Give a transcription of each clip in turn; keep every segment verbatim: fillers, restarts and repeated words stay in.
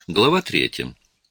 Глава третья.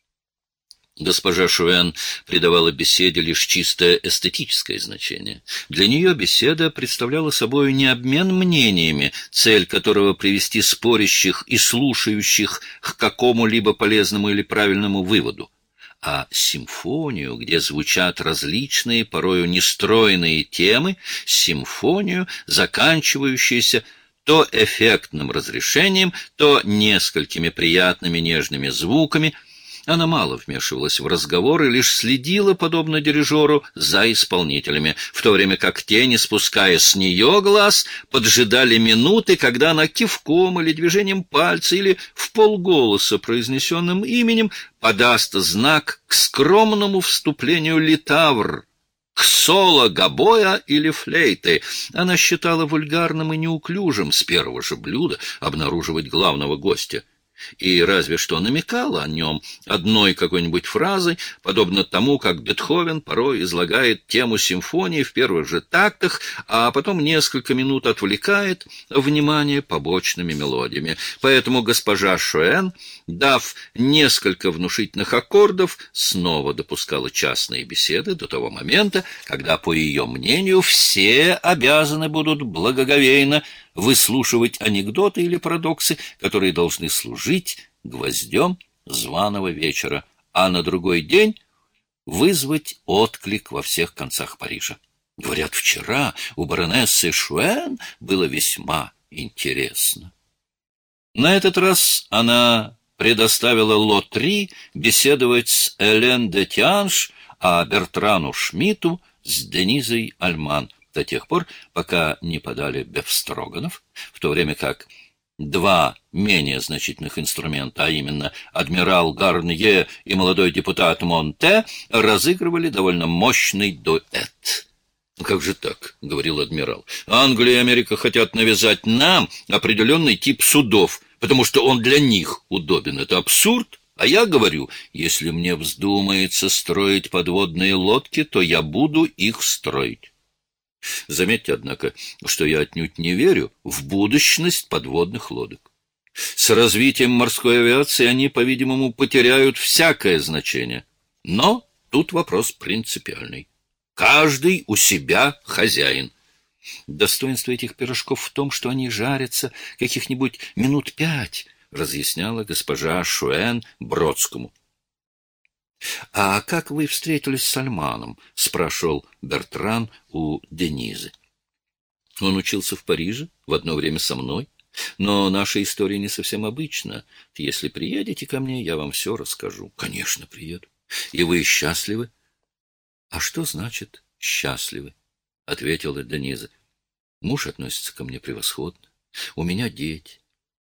Госпожа Шуэн придавала беседе лишь чисто эстетическое значение. Для нее беседа представляла собой не обмен мнениями, цель которого привести спорящих и слушающих к какому-либо полезному или правильному выводу, а симфонию, где звучат различные, порою нестройные темы, симфонию, заканчивающуюся то эффектным разрешением, то несколькими приятными нежными звуками. Она мало вмешивалась в разговоры, лишь следила, подобно дирижеру, за исполнителями, в то время как те, не спуская с нее глаз, поджидали минуты, когда она кивком или движением пальца или вполголоса произнесенным именем подаст знак к скромному вступлению литавр, к соло гобоя или флейты. Она считала вульгарным и неуклюжим с первого же блюда обнаруживать главного гостя, и разве что намекала о нем одной какой-нибудь фразой, подобно тому, как Бетховен порой излагает тему симфонии в первых же тактах, а потом несколько минут отвлекает внимание побочными мелодиями. Поэтому госпожа Шуэн, дав несколько внушительных аккордов, снова допускала частные беседы до того момента, когда, по ее мнению, все обязаны будут благоговейно выслушивать анекдоты или парадоксы, которые должны служить гвоздем званого вечера, а на другой день вызвать отклик во всех концах Парижа. Говорят, вчера у баронессы Шуэн было весьма интересно. На этот раз она предоставила Лотри беседовать с Элен де Тианш, а Бертрану Шмидту с Денизой Альман, до тех пор, пока не подали бефстроганов, в то время как два менее значительных инструмента, а именно адмирал Гарнье и молодой депутат Монте, разыгрывали довольно мощный дуэт. «Как же так?» — говорил адмирал. «Англия и Америка хотят навязать нам определенный тип судов, потому что он для них удобен. Это абсурд. А я говорю, если мне вздумается строить подводные лодки, то я буду их строить». Заметьте, однако, что я отнюдь не верю в будущность подводных лодок. С развитием морской авиации они, по-видимому, потеряют всякое значение. Но тут вопрос принципиальный. Каждый у себя хозяин. Достоинство этих пирожков в том, что они жарятся каких-нибудь минут пять, разъясняла госпожа Шуэн Бродскому. — А как вы встретились с Альманом? — спрашивал Бертран у Денизы. — Он учился в Париже в одно время со мной, но наша история не совсем обычна. Если приедете ко мне, я вам все расскажу. — Конечно, приеду. — И вы счастливы? — А что значит «счастливы»? — ответила Дениза. — Муж относится ко мне превосходно. У меня дети.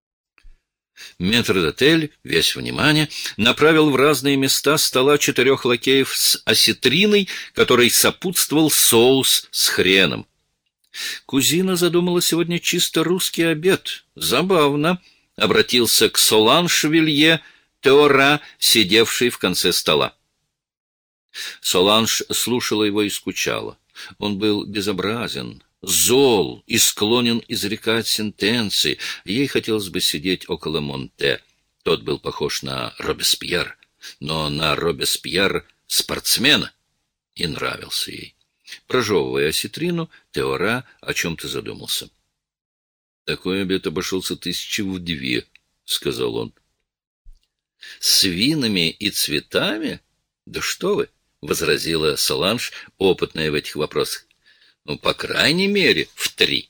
Метрдотель, весь внимание, направил в разные места стола четырех лакеев с осетриной, которой сопутствовал соус с хреном. Кузина задумала сегодня чисто русский обед. Забавно, — обратился к Соланж Вилье Теора, сидевший в конце стола. Соланж слушала его и скучала. Он был безобразен, зол и склонен изрекать сентенции. Ей хотелось бы сидеть около Монте. Тот был похож на Робеспьер, но на Робеспьер-спортсмена, и нравился ей. Прожевывая осетрину, Теора о чем-то задумался. — Такой обед обошелся тысячи в две, — сказал он. — С винами и цветами? Да что вы! — возразила Соланж, опытная в этих вопросах. Ну, по крайней мере, в три.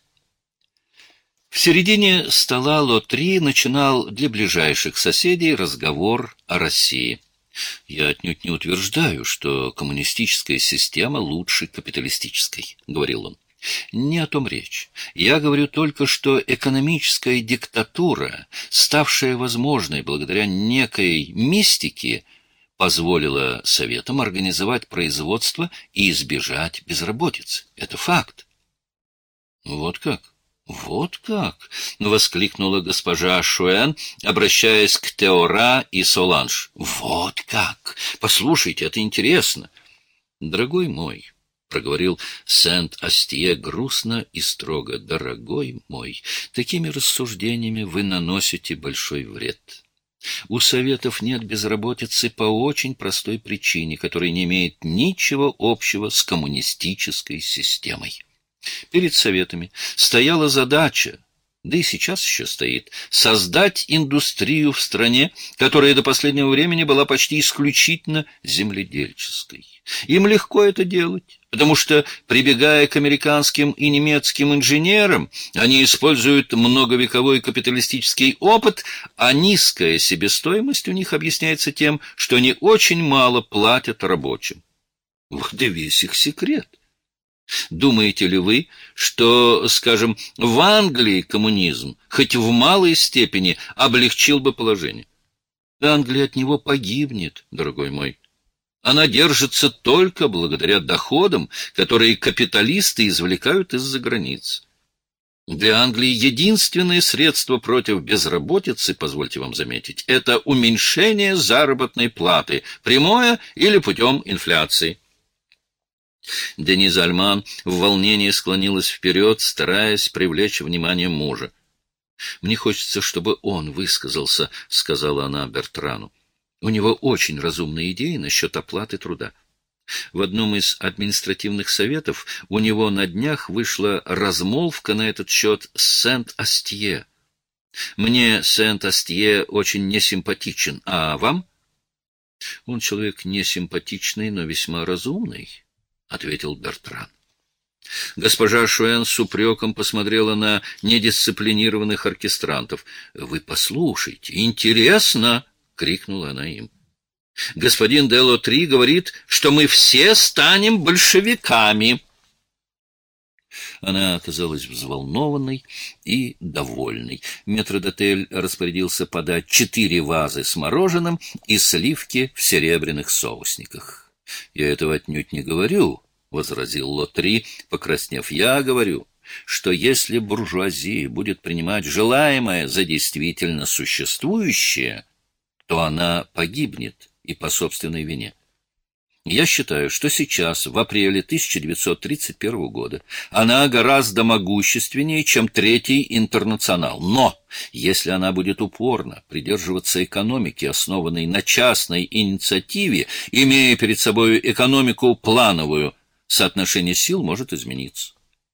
В середине стола Лотри начинал для ближайших соседей разговор о России. «Я отнюдь не утверждаю, что коммунистическая система лучше капиталистической», — говорил он. «Не о том речь. Я говорю только, что экономическая диктатура, ставшая возможной благодаря некой мистике, позволила Советам организовать производство и избежать безработицы. Это факт». «Вот как? Вот как?» — воскликнула госпожа Шуэн, обращаясь к Теора и Соланж. «Вот как! Послушайте, это интересно!» «Дорогой мой», — проговорил Сент-Астье грустно и строго, — «дорогой мой, такими рассуждениями вы наносите большой вред. У Советов нет безработицы по очень простой причине, которая не имеет ничего общего с коммунистической системой. Перед Советами стояла задача, да и сейчас еще стоит, создать индустрию в стране, которая до последнего времени была почти исключительно земледельческой. Им легко это делать, потому что, прибегая к американским и немецким инженерам, они используют многовековой капиталистический опыт, а низкая себестоимость у них объясняется тем, что они очень мало платят рабочим. Вот и весь их секрет. Думаете ли вы, что, скажем, в Англии коммунизм хоть в малой степени облегчил бы положение? Англия от него погибнет, дорогой мой. Она держится только благодаря доходам, которые капиталисты извлекают из-за границ. Для Англии единственное средство против безработицы, позвольте вам заметить, это уменьшение заработной платы, прямое или путем инфляции. Дениза Альман в волнении склонилась вперед, стараясь привлечь внимание мужа. «Мне хочется, чтобы он высказался», — сказала она Бертрану. «У него очень разумные идеи насчет оплаты труда. В одном из административных советов у него на днях вышла размолвка на этот счет с Сент-Астье. Мне Сент-Астье очень несимпатичен, а вам?» «Он человек несимпатичный, но весьма разумный», — ответил Бертран. Госпожа Шуэн с упреком посмотрела на недисциплинированных оркестрантов. «Вы послушайте, интересно!» — крикнула она им. «Господин де Лотри говорит, что мы все станем большевиками!» Она оказалась взволнованной и довольной. Метрдотель распорядился подать четыре вазы с мороженым и сливки в серебряных соусниках. «Я этого отнюдь не говорю», — возразил Лотри, покраснев. «Я говорю, что если буржуазия будет принимать желаемое за действительно существующее, то она погибнет и по собственной вине. Я считаю, что сейчас, в апреле тысяча девятьсот тридцать первого года, она гораздо могущественнее, чем Третий интернационал. Но если она будет упорно придерживаться экономики, основанной на частной инициативе, имея перед собой экономику плановую, соотношение сил может измениться».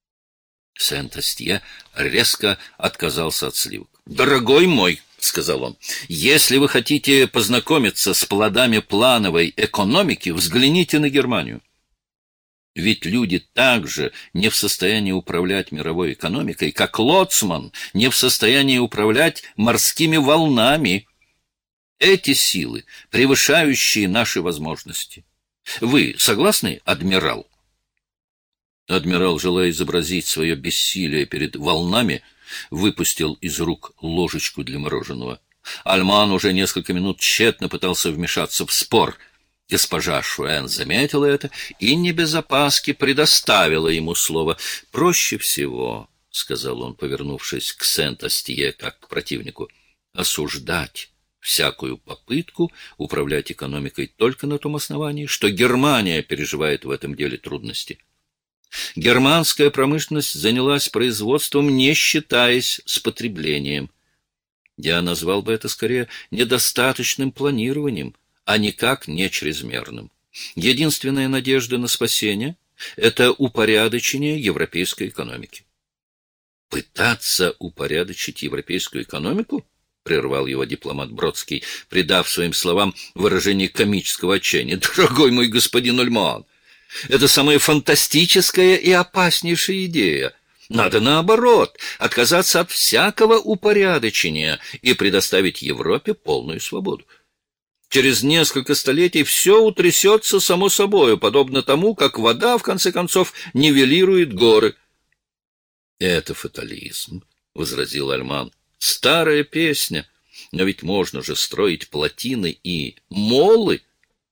Сент-Астье резко отказался от сливок. «Дорогой мой», — сказал он, — «если вы хотите познакомиться с плодами плановой экономики, взгляните на Германию. Ведь люди также не в состоянии управлять мировой экономикой, как лоцман не в состоянии управлять морскими волнами. Эти силы, превышающие наши возможности. Вы согласны, адмирал?» Адмирал, желая изобразить свое бессилие перед волнами, выпустил из рук ложечку для мороженого. Альман уже несколько минут тщетно пытался вмешаться в спор. Госпожа Шуэн заметила это и не без опаски предоставила ему слово. «Проще всего, — сказал он, повернувшись к Сент-Астье как к противнику, — осуждать всякую попытку управлять экономикой только на том основании, что Германия переживает в этом деле трудности. Германская промышленность занялась производством, не считаясь с потреблением. Я назвал бы это скорее недостаточным планированием, а никак не чрезмерным. Единственная надежда на спасение — это упорядочение европейской экономики». «Пытаться упорядочить европейскую экономику?» — прервал его дипломат Бродский, придав своим словам выражение комического отчаяния. «Дорогой мой господин Альман, это самая фантастическая и опаснейшая идея. Надо, наоборот, отказаться от всякого упорядочения и предоставить Европе полную свободу. Через несколько столетий все утрясется само собою, подобно тому, как вода, в конце концов, нивелирует горы». «Это фатализм», — возразил Альман. «Старая песня, но ведь можно же строить плотины и молы.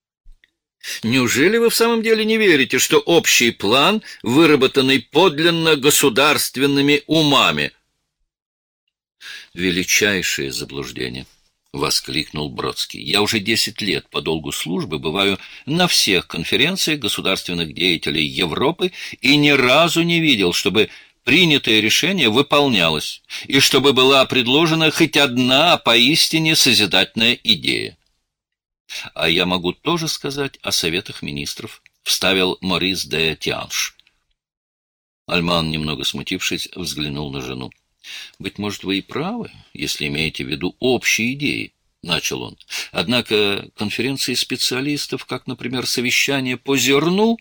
Неужели вы в самом деле не верите, что общий план, выработанный подлинно государственными умами?» «Величайшее заблуждение», — воскликнул Бродский. «Я уже десять лет по долгу службы бываю на всех конференциях государственных деятелей Европы и ни разу не видел, чтобы принятое решение выполнялось, и чтобы была предложена хоть одна поистине созидательная идея. А я могу тоже сказать о советах министров, вставил Морис де Тианш. Альман, немного смутившись, взглянул на жену. «Быть может, вы и правы, если имеете в виду общие идеи», — начал он. «Однако конференции специалистов, как, например, совещание по зерну...»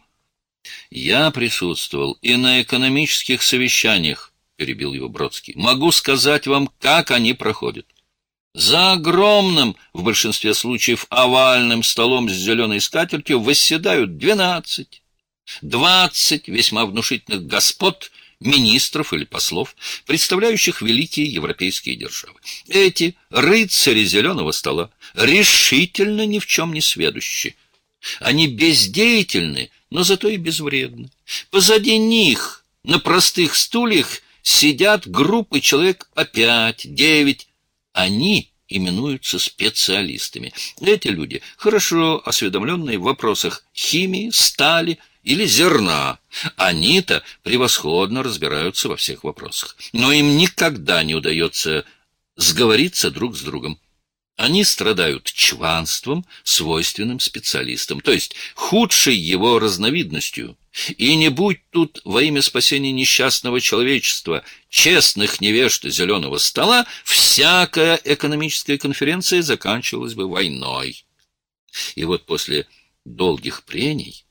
«Я присутствовал и на экономических совещаниях», — перебил его Бродский. «Могу сказать вам, как они проходят. За огромным, в большинстве случаев, овальным столом с зеленой скатертью восседают двенадцать, двадцать весьма внушительных господ, министров или послов, представляющих великие европейские державы. Эти рыцари зеленого стола решительно ни в чем не сведущи. Они бездеятельны, но зато и безвредны. Позади них на простых стульях сидят группы человек по пять, девять. Они именуются специалистами. Эти люди хорошо осведомленные в вопросах химии, стали или зерна. Они-то превосходно разбираются во всех вопросах. Но им никогда не удается сговориться друг с другом. Они страдают чванством, свойственным специалистам, то есть худшей его разновидностью. И не будь тут во имя спасения несчастного человечества честных невежд зеленого стола, всякая экономическая конференция заканчивалась бы войной. И вот после долгих прений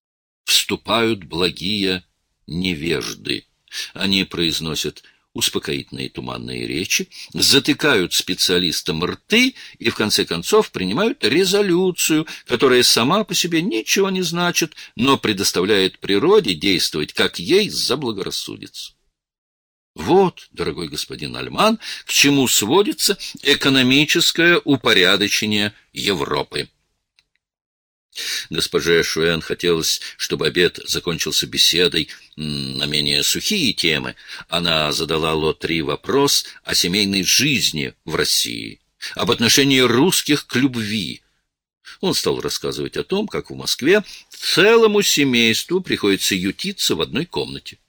вступают благие невежды. Они произносят успокоительные туманные речи, затыкают специалистам рты и, в конце концов, принимают резолюцию, которая сама по себе ничего не значит, но предоставляет природе действовать, как ей заблагорассудится. Вот, дорогой господин Альман, к чему сводится экономическое упорядочение Европы. Госпоже Шуэн хотелось, чтобы обед закончился беседой на менее сухие темы. Она задала Лотри вопрос о семейной жизни в России, об отношении русских к любви. Он стал рассказывать о том, как в Москве целому семейству приходится ютиться в одной комнате.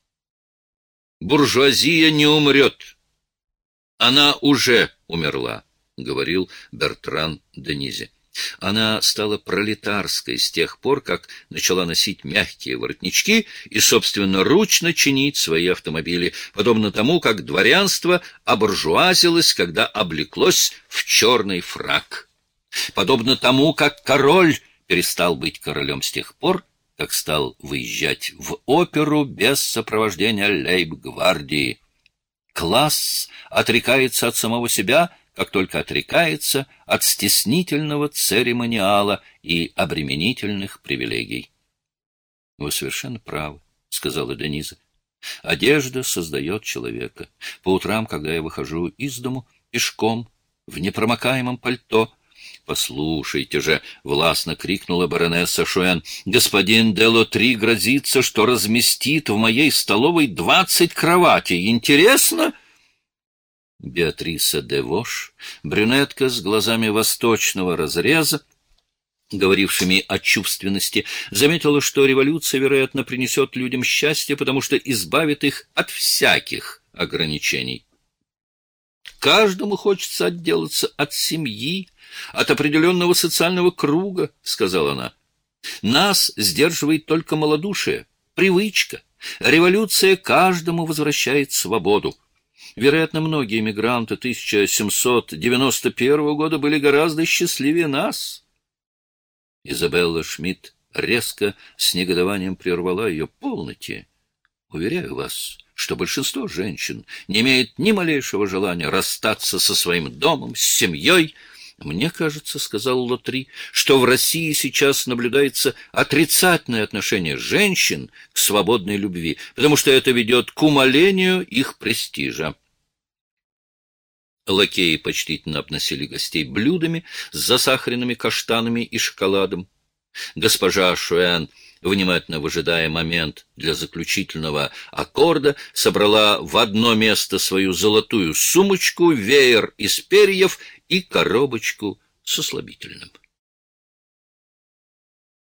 «Буржуазия не умрет. Она уже умерла», — говорил Бертран Денизе. Она стала пролетарской с тех пор, как начала носить мягкие воротнички и собственноручно чинить свои автомобили, подобно тому, как дворянство обуржуазилось, когда облеклось в черный фрак. Подобно тому, как король перестал быть королем с тех пор, как стал выезжать в оперу без сопровождения лейб-гвардии. Класс отрекается от самого себя, как только отрекается от стеснительного церемониала и обременительных привилегий. — Вы совершенно правы, — сказала Дениза. — Одежда создает человека. По утрам, когда я выхожу из дому пешком, в непромокаемом пальто... — Послушайте же, — властно крикнула баронесса Шуэн, — господин де Лотри грозится, что разместит в моей столовой двадцать кроватей. Интересно? Беатриса де Вош, брюнетка с глазами восточного разреза, говорившими о чувственности, заметила, что революция, вероятно, принесет людям счастье, потому что избавит их от всяких ограничений. «Каждому хочется отделаться от семьи, от определенного социального круга», — сказала она. «Нас сдерживает только малодушие, привычка. Революция каждому возвращает свободу. Вероятно, многие эмигранты тысяча семьсот девяносто первого года были гораздо счастливее нас». Изабелла Шмидт резко с негодованием прервала ее. «Полноте. Уверяю вас, что большинство женщин не имеет ни малейшего желания расстаться со своим домом, с семьей. Мне кажется, — сказал Лотри, — что в России сейчас наблюдается отрицательное отношение женщин к свободной любви, потому что это ведет к умалению их престижа». Лакеи почтительно обносили гостей блюдами с засахаренными каштанами и шоколадом. Госпожа Шуэн, внимательно выжидая момент для заключительного аккорда, собрала в одно место свою золотую сумочку, веер из перьев и коробочку со слабительным.